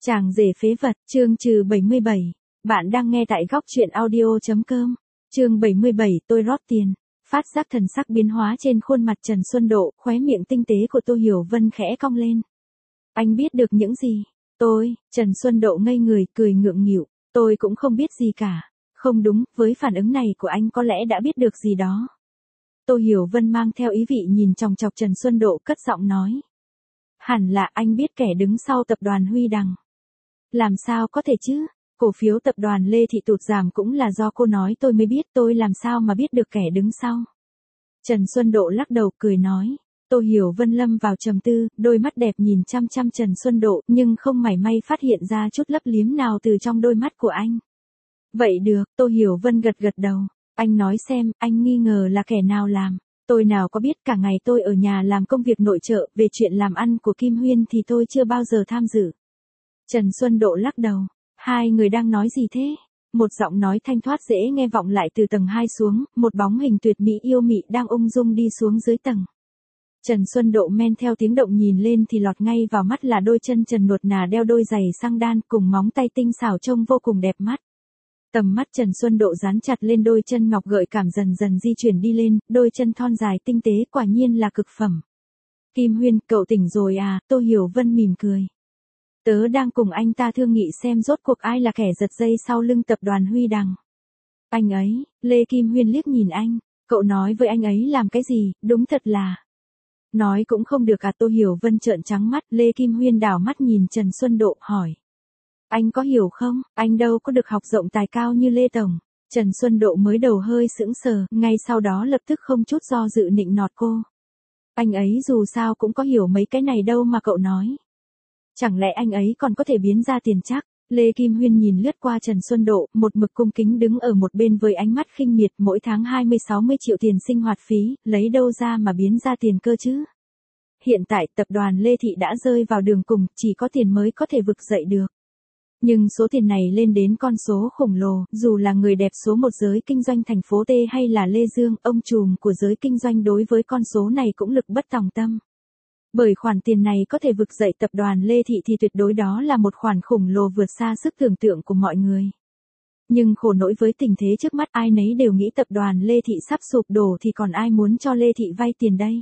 Chàng rể phế vật, chương trừ 77. Bạn đang nghe tại góc truyện audio.com. Chương 77, tôi rót tiền. Phát giác thần sắc biến hóa trên khuôn mặt Trần Xuân Độ, khóe miệng tinh tế của Tô Hiểu Vân khẽ cong lên. Anh biết được những gì? Trần Xuân Độ ngây người, cười ngượng nghịu. Tôi cũng không biết gì cả. Không đúng, với phản ứng này của anh có lẽ đã biết được gì đó. Tô Hiểu Vân mang theo ý vị nhìn chòng chọc Trần Xuân Độ, cất giọng nói. Hẳn là anh biết kẻ đứng sau tập đoàn Huy Đằng. Làm sao có thể chứ? Cổ phiếu tập đoàn Lê Thị tụt giảm cũng là do cô nói tôi mới biết, tôi làm sao mà biết được kẻ đứng sau. Trần Xuân Độ lắc đầu cười nói. Tô Hiểu Vân lâm vào trầm tư, đôi mắt đẹp nhìn chăm chăm Trần Xuân Độ nhưng không mảy may phát hiện ra chút lấp liếm nào từ trong đôi mắt của anh. Vậy được, Tô Hiểu Vân gật gật đầu. Anh nói xem, anh nghi ngờ là kẻ nào làm. Tôi nào có biết, cả ngày tôi ở nhà làm công việc nội trợ, về chuyện làm ăn của Kim Huyên thì tôi chưa bao giờ tham dự. Trần Xuân Độ lắc đầu. Hai người đang nói gì thế? Một giọng nói thanh thoát dễ nghe vọng lại từ tầng 2 xuống, một bóng hình tuyệt mỹ yêu mị đang ung dung đi xuống dưới tầng. Trần Xuân Độ men theo tiếng động nhìn lên thì lọt ngay vào mắt là đôi chân trần nuột nà đeo đôi giày sang đan cùng móng tay tinh xảo trông vô cùng đẹp mắt. Tầm mắt Trần Xuân Độ dán chặt lên đôi chân ngọc gợi cảm dần dần di chuyển đi lên, đôi chân thon dài tinh tế quả nhiên là cực phẩm. Kim Huyên, cậu tỉnh rồi à? Tô Hiểu Vân mỉm cười. Tớ đang cùng anh ta thương nghị xem rốt cuộc ai là kẻ giật dây sau lưng tập đoàn Huy Đằng. Anh ấy, Lê Kim Huyên liếc nhìn anh, cậu nói với anh ấy làm cái gì, đúng thật là. Nói cũng không được à? Tô Hiểu Vân trợn trắng mắt, Lê Kim Huyên đảo mắt nhìn Trần Xuân Độ, hỏi. Anh có hiểu không, anh đâu có được học rộng tài cao như Lê Tổng. Trần Xuân Độ mới đầu hơi sững sờ, ngay sau đó lập tức không chút do dự nịnh nọt cô. Anh ấy dù sao cũng có hiểu mấy cái này đâu mà cậu nói. Chẳng lẽ anh ấy còn có thể biến ra tiền chắc? Lê Kim Huyên nhìn lướt qua Trần Xuân Độ, một mực cung kính đứng ở một bên với ánh mắt khinh miệt, mỗi tháng 20-60 triệu tiền sinh hoạt phí, lấy đâu ra mà biến ra tiền cơ chứ? Hiện tại tập đoàn Lê Thị đã rơi vào đường cùng, chỉ có tiền mới có thể vực dậy được. Nhưng số tiền này lên đến con số khổng lồ, dù là người đẹp số một giới kinh doanh thành phố T hay là Lê Dương, ông trùm của giới kinh doanh đối với con số này cũng lực bất tòng tâm. Bởi khoản tiền này có thể vực dậy tập đoàn Lê Thị thì tuyệt đối đó là một khoản khổng lồ vượt xa sức tưởng tượng của mọi người. Nhưng khổ nỗi với tình thế trước mắt, ai nấy đều nghĩ tập đoàn Lê Thị sắp sụp đổ thì còn ai muốn cho Lê Thị vay tiền đây.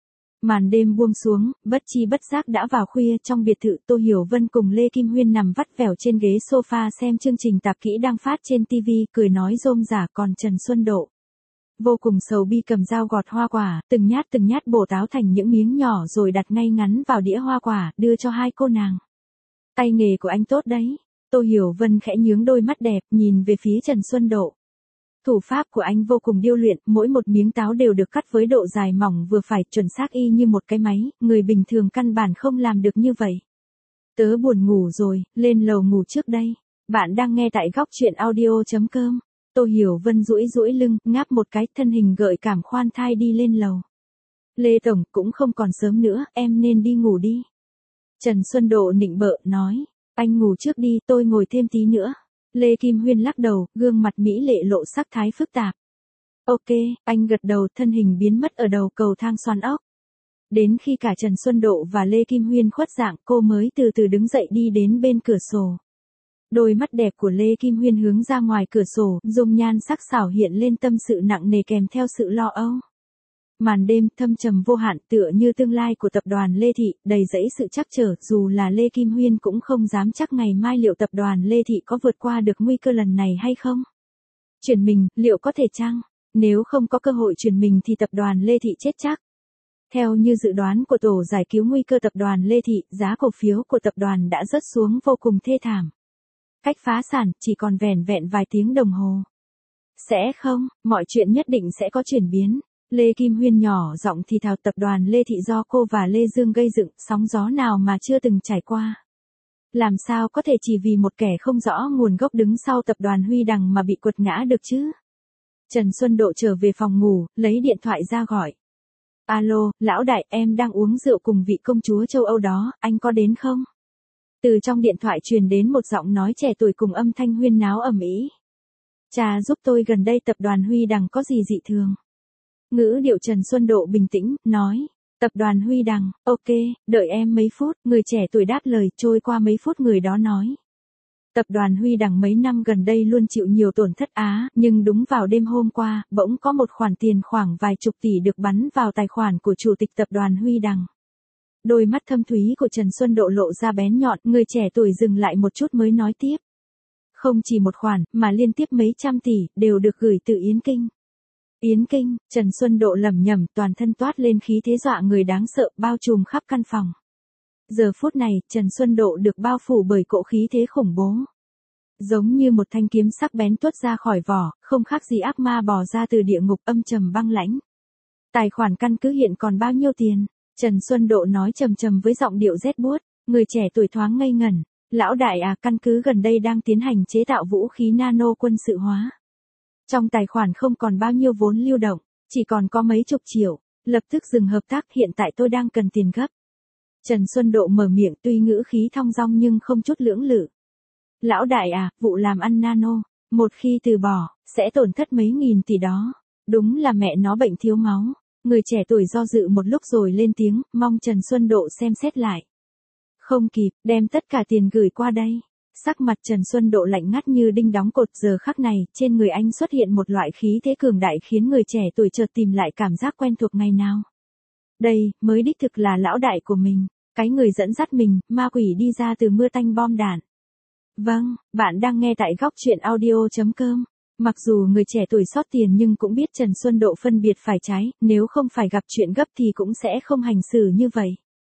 Màn đêm buông xuống, bất chi bất giác đã vào khuya, trong biệt thự Tô Hiểu Vân cùng Lê Kim Huyên nằm vắt vẻo trên ghế sofa xem chương trình tạp kỹ đang phát trên TV, cười nói rôm rả, còn Trần Xuân Độ vô cùng sầu bi cầm dao gọt hoa quả, từng nhát bổ táo thành những miếng nhỏ rồi đặt ngay ngắn vào đĩa hoa quả, đưa cho hai cô nàng. Tay nghề của anh tốt đấy. Tô Hiểu Vân khẽ nhướng đôi mắt đẹp, nhìn về phía Trần Xuân Độ. Thủ pháp của anh vô cùng điêu luyện, mỗi một miếng táo đều được cắt với độ dài mỏng vừa phải, chuẩn xác y như một cái máy, người bình thường căn bản không làm được như vậy. Tớ buồn ngủ rồi, lên lầu ngủ trước đây. Bạn đang nghe tại góc truyện audio.com. Tô Hiểu Vân duỗi lưng, ngáp một cái, thân hình gợi cảm khoan thai đi lên lầu. Lê Tổng, cũng không còn sớm nữa, em nên đi ngủ đi. Trần Xuân Độ nịnh bợ, nói. Anh ngủ trước đi, tôi ngồi thêm tí nữa. Lê Kim Huyên lắc đầu, gương mặt mỹ lệ lộ sắc thái phức tạp. Ok, anh gật đầu, thân hình biến mất ở đầu cầu thang xoắn ốc. Đến khi cả Trần Xuân Độ và Lê Kim Huyên khuất dạng, cô mới từ từ đứng dậy đi đến bên cửa sổ. Đôi mắt đẹp của Lê Kim Huyên hướng ra ngoài cửa sổ, dung nhan sắc sảo hiện lên tâm sự nặng nề kèm theo sự lo âu. Màn đêm thâm trầm vô hạn tựa như tương lai của tập đoàn Lê Thị, đầy dẫy sự trắc trở, dù là Lê Kim Huyên cũng không dám chắc ngày mai liệu tập đoàn Lê Thị có vượt qua được nguy cơ lần này hay không. Chuyển mình, liệu có thể chăng? Nếu không có cơ hội chuyển mình thì tập đoàn Lê Thị chết chắc. Theo như dự đoán của tổ giải cứu nguy cơ tập đoàn Lê Thị, giá cổ phiếu của tập đoàn đã rớt xuống vô cùng thê thảm. Cách phá sản, chỉ còn vẻn vẹn vài tiếng đồng hồ. Sẽ không, mọi chuyện nhất định sẽ có chuyển biến. Lê Kim Huyên nhỏ giọng thì thào, tập đoàn Lê Thị do cô và Lê Dương gây dựng, sóng gió nào mà chưa từng trải qua. Làm sao có thể chỉ vì một kẻ không rõ nguồn gốc đứng sau tập đoàn Huy Đằng mà bị quật ngã được chứ? Trần Xuân Độ trở về phòng ngủ, lấy điện thoại ra gọi. Alo, lão đại, em đang uống rượu cùng vị công chúa châu Âu đó, anh có đến không? Từ trong điện thoại truyền đến một giọng nói trẻ tuổi cùng âm thanh huyên náo ầm ĩ. Cha giúp tôi, gần đây tập đoàn Huy Đằng có gì dị thường? Ngữ điệu Trần Xuân Độ bình tĩnh, nói. Tập đoàn Huy Đằng, ok, đợi em mấy phút, người trẻ tuổi đáp lời. Trôi qua mấy phút người đó nói. Tập đoàn Huy Đằng mấy năm gần đây luôn chịu nhiều tổn thất nhưng đúng vào đêm hôm qua, bỗng có một khoản tiền khoảng vài chục tỷ được bắn vào tài khoản của chủ tịch tập đoàn Huy Đằng. Đôi mắt thâm thúy của Trần Xuân Độ lộ ra bén nhọn, người trẻ tuổi dừng lại một chút mới nói tiếp. Không chỉ một khoản, mà liên tiếp mấy trăm tỷ, đều được gửi từ Yến Kinh. Yến Kinh, Trần Xuân Độ lẩm nhẩm, toàn thân toát lên khí thế dọa người đáng sợ, bao trùm khắp căn phòng. Giờ phút này, Trần Xuân Độ được bao phủ bởi cỗ khí thế khủng bố. Giống như một thanh kiếm sắc bén tuốt ra khỏi vỏ, không khác gì ác ma bò ra từ địa ngục, âm trầm băng lãnh. Tài khoản căn cứ hiện còn bao nhiêu tiền? Trần Xuân Độ nói trầm trầm với giọng điệu rét buốt. Người trẻ tuổi thoáng ngây ngẩn. Lão đại căn cứ gần đây đang tiến hành chế tạo vũ khí nano quân sự hóa. Trong tài khoản không còn bao nhiêu vốn lưu động, chỉ còn có mấy chục triệu. Lập tức dừng hợp tác, hiện tại tôi đang cần tiền gấp. Trần Xuân Độ mở miệng, tuy ngữ khí thong dong nhưng không chút lưỡng lự. Lão đại vụ làm ăn nano, một khi từ bỏ, sẽ tổn thất mấy nghìn tỷ đó. Đúng là mẹ nó bệnh thiếu máu. Người trẻ tuổi do dự một lúc rồi lên tiếng, mong Trần Xuân Độ xem xét lại. Không kịp, đem tất cả tiền gửi qua đây. Sắc mặt Trần Xuân Độ lạnh ngắt như đinh đóng cột. Giờ khắc này, trên người anh xuất hiện một loại khí thế cường đại khiến người trẻ tuổi chợt tìm lại cảm giác quen thuộc ngày nào. Đây, mới đích thực là lão đại của mình. Cái người dẫn dắt mình, ma quỷ đi ra từ mưa tanh bom đạn. Vâng, bạn đang nghe tại góc truyện audio.com. Mặc dù người trẻ tuổi sót tiền nhưng cũng biết Trần Xuân Độ phân biệt phải trái, nếu không phải gặp chuyện gấp thì cũng sẽ không hành xử như vậy.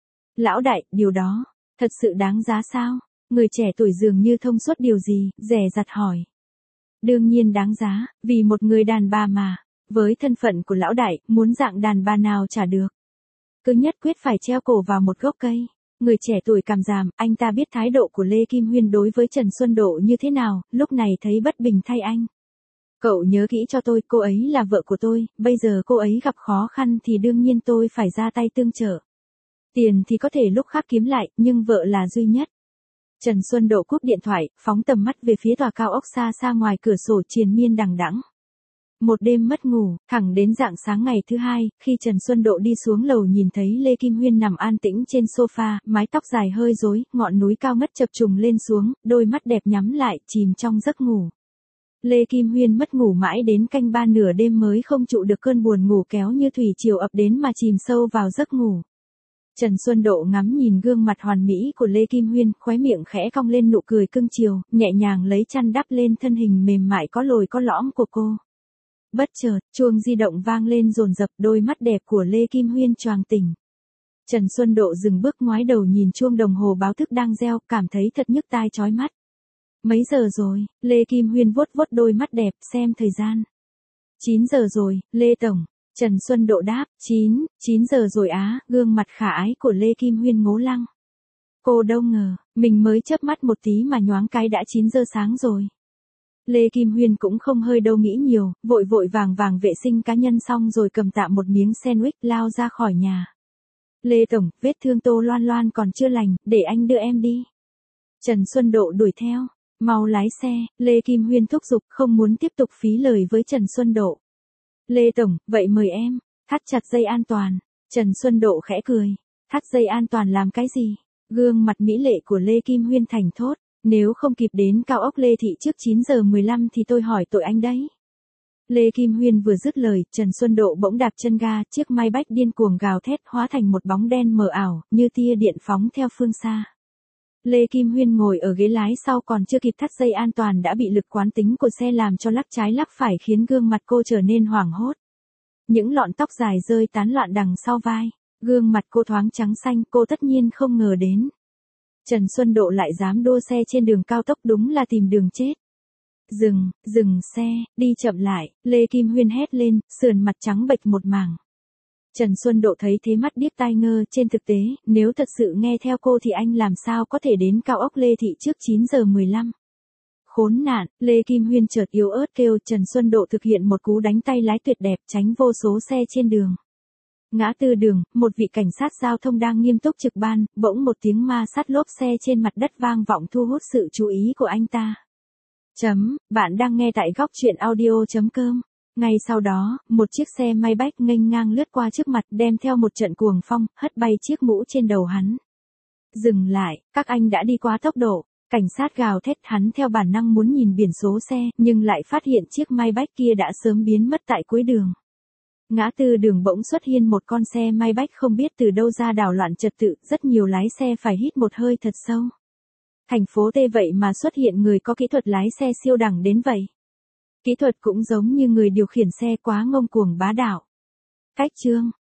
Lão đại, điều đó, thật sự đáng giá sao? Người trẻ tuổi dường như thông suốt điều gì, dè dặt hỏi. Đương nhiên đáng giá, vì một người đàn bà mà, với thân phận của lão đại, muốn dạng đàn bà nào trả được. Cứ nhất quyết phải treo cổ vào một gốc cây. Người trẻ tuổi cảm giảm, anh ta biết thái độ của Lê Kim Huyên đối với Trần Xuân Độ như thế nào, lúc này thấy bất bình thay anh. Cậu nhớ kỹ cho tôi, cô ấy là vợ của tôi, bây giờ cô ấy gặp khó khăn thì đương nhiên tôi phải ra tay tương trợ. Tiền thì có thể lúc khác kiếm lại, nhưng vợ là duy nhất. Trần Xuân Độ cúp điện thoại, phóng tầm mắt về phía tòa cao ốc xa xa ngoài cửa sổ triền miên đằng đẵng. Một đêm mất ngủ, thẳng đến rạng sáng ngày thứ hai, khi Trần Xuân Độ đi xuống lầu nhìn thấy Lê Kim Huyên nằm an tĩnh trên sofa, mái tóc dài hơi rối, ngọn núi cao ngất chập trùng lên xuống, đôi mắt đẹp nhắm lại, chìm trong giấc ngủ. Lê Kim Huyên mất ngủ mãi đến canh ba nửa đêm mới không trụ được cơn buồn ngủ kéo như thủy triều ập đến mà chìm sâu vào giấc ngủ. Trần Xuân Độ ngắm nhìn gương mặt hoàn mỹ của Lê Kim Huyên, khóe miệng khẽ cong lên nụ cười cưng chiều, nhẹ nhàng lấy chăn đắp lên thân hình mềm mại có lồi có lõm của cô. Bất chợt, chuông di động vang lên dồn dập, đôi mắt đẹp của Lê Kim Huyên choàng tỉnh. Trần Xuân Độ dừng bước ngoái đầu nhìn chuông đồng hồ báo thức đang reo, cảm thấy thật nhức tai chói mắt. Mấy giờ rồi? Lê Kim Huyên vuốt vuốt đôi mắt đẹp, xem thời gian. 9 giờ rồi, Lê Tổng. Trần Xuân Độ đáp, 9 giờ rồi gương mặt khả ái của Lê Kim Huyên ngố lăng. Cô đâu ngờ, mình mới chớp mắt một tí mà nhoáng cái đã 9 giờ sáng rồi. Lê Kim Huyên cũng không hơi đâu nghĩ nhiều, vội vội vàng vàng vệ sinh cá nhân xong rồi cầm tạm một miếng sandwich lao ra khỏi nhà. Lê Tổng, vết thương Tô Loan Loan còn chưa lành, để anh đưa em đi. Trần Xuân Độ đuổi theo, mau lái xe, Lê Kim Huyên thúc giục không muốn tiếp tục phí lời với Trần Xuân Độ. Lê Tổng, vậy mời em, thắt chặt dây an toàn. Trần Xuân Độ khẽ cười, thắt dây an toàn làm cái gì? Gương mặt mỹ lệ của Lê Kim Huyên thành thốt. Nếu không kịp đến cao ốc Lê Thị trước 9 giờ 15 thì tôi hỏi tội anh đấy. Lê Kim Huyên vừa dứt lời, Trần Xuân Độ bỗng đạp chân ga, chiếc Maybach điên cuồng gào thét hóa thành một bóng đen mờ ảo, như tia điện phóng theo phương xa. Lê Kim Huyên ngồi ở ghế lái sau còn chưa kịp thắt dây an toàn đã bị lực quán tính của xe làm cho lắc trái lắc phải khiến gương mặt cô trở nên hoảng hốt. Những lọn tóc dài rơi tán loạn đằng sau vai, gương mặt cô thoáng trắng xanh, cô tất nhiên không ngờ đến. Trần Xuân Độ lại dám đua xe trên đường cao tốc, đúng là tìm đường chết. Dừng xe, đi chậm lại, Lê Kim Huyên hét lên, sườn mặt trắng bệch một mảng. Trần Xuân Độ thấy thế mắt điếc tai ngơ, trên thực tế, nếu thật sự nghe theo cô thì anh làm sao có thể đến cao ốc Lê Thị trước 9 giờ 15. Khốn nạn, Lê Kim Huyên chợt yếu ớt kêu. Trần Xuân Độ thực hiện một cú đánh tay lái tuyệt đẹp tránh vô số xe trên đường. Ngã tư đường, một vị cảnh sát giao thông đang nghiêm túc trực ban, bỗng một tiếng ma sát lốp xe trên mặt đất vang vọng thu hút sự chú ý của anh ta. Bạn đang nghe tại góc truyện audio.com. Ngay sau đó, một chiếc xe Maybach nghênh ngang lướt qua trước mặt đem theo một trận cuồng phong, hất bay chiếc mũ trên đầu hắn. Dừng lại, các anh đã đi quá tốc độ. Cảnh sát gào thét, hắn theo bản năng muốn nhìn biển số xe, nhưng lại phát hiện chiếc Maybach kia đã sớm biến mất tại cuối đường. Ngã tư đường bỗng xuất hiện một con xe Maybach không biết từ đâu ra đảo loạn trật tự, rất nhiều lái xe phải hít một hơi thật sâu. Thành phố T vậy mà xuất hiện người có kỹ thuật lái xe siêu đẳng đến vậy. Kỹ thuật cũng giống như người điều khiển xe quá ngông cuồng bá đạo. Cách chương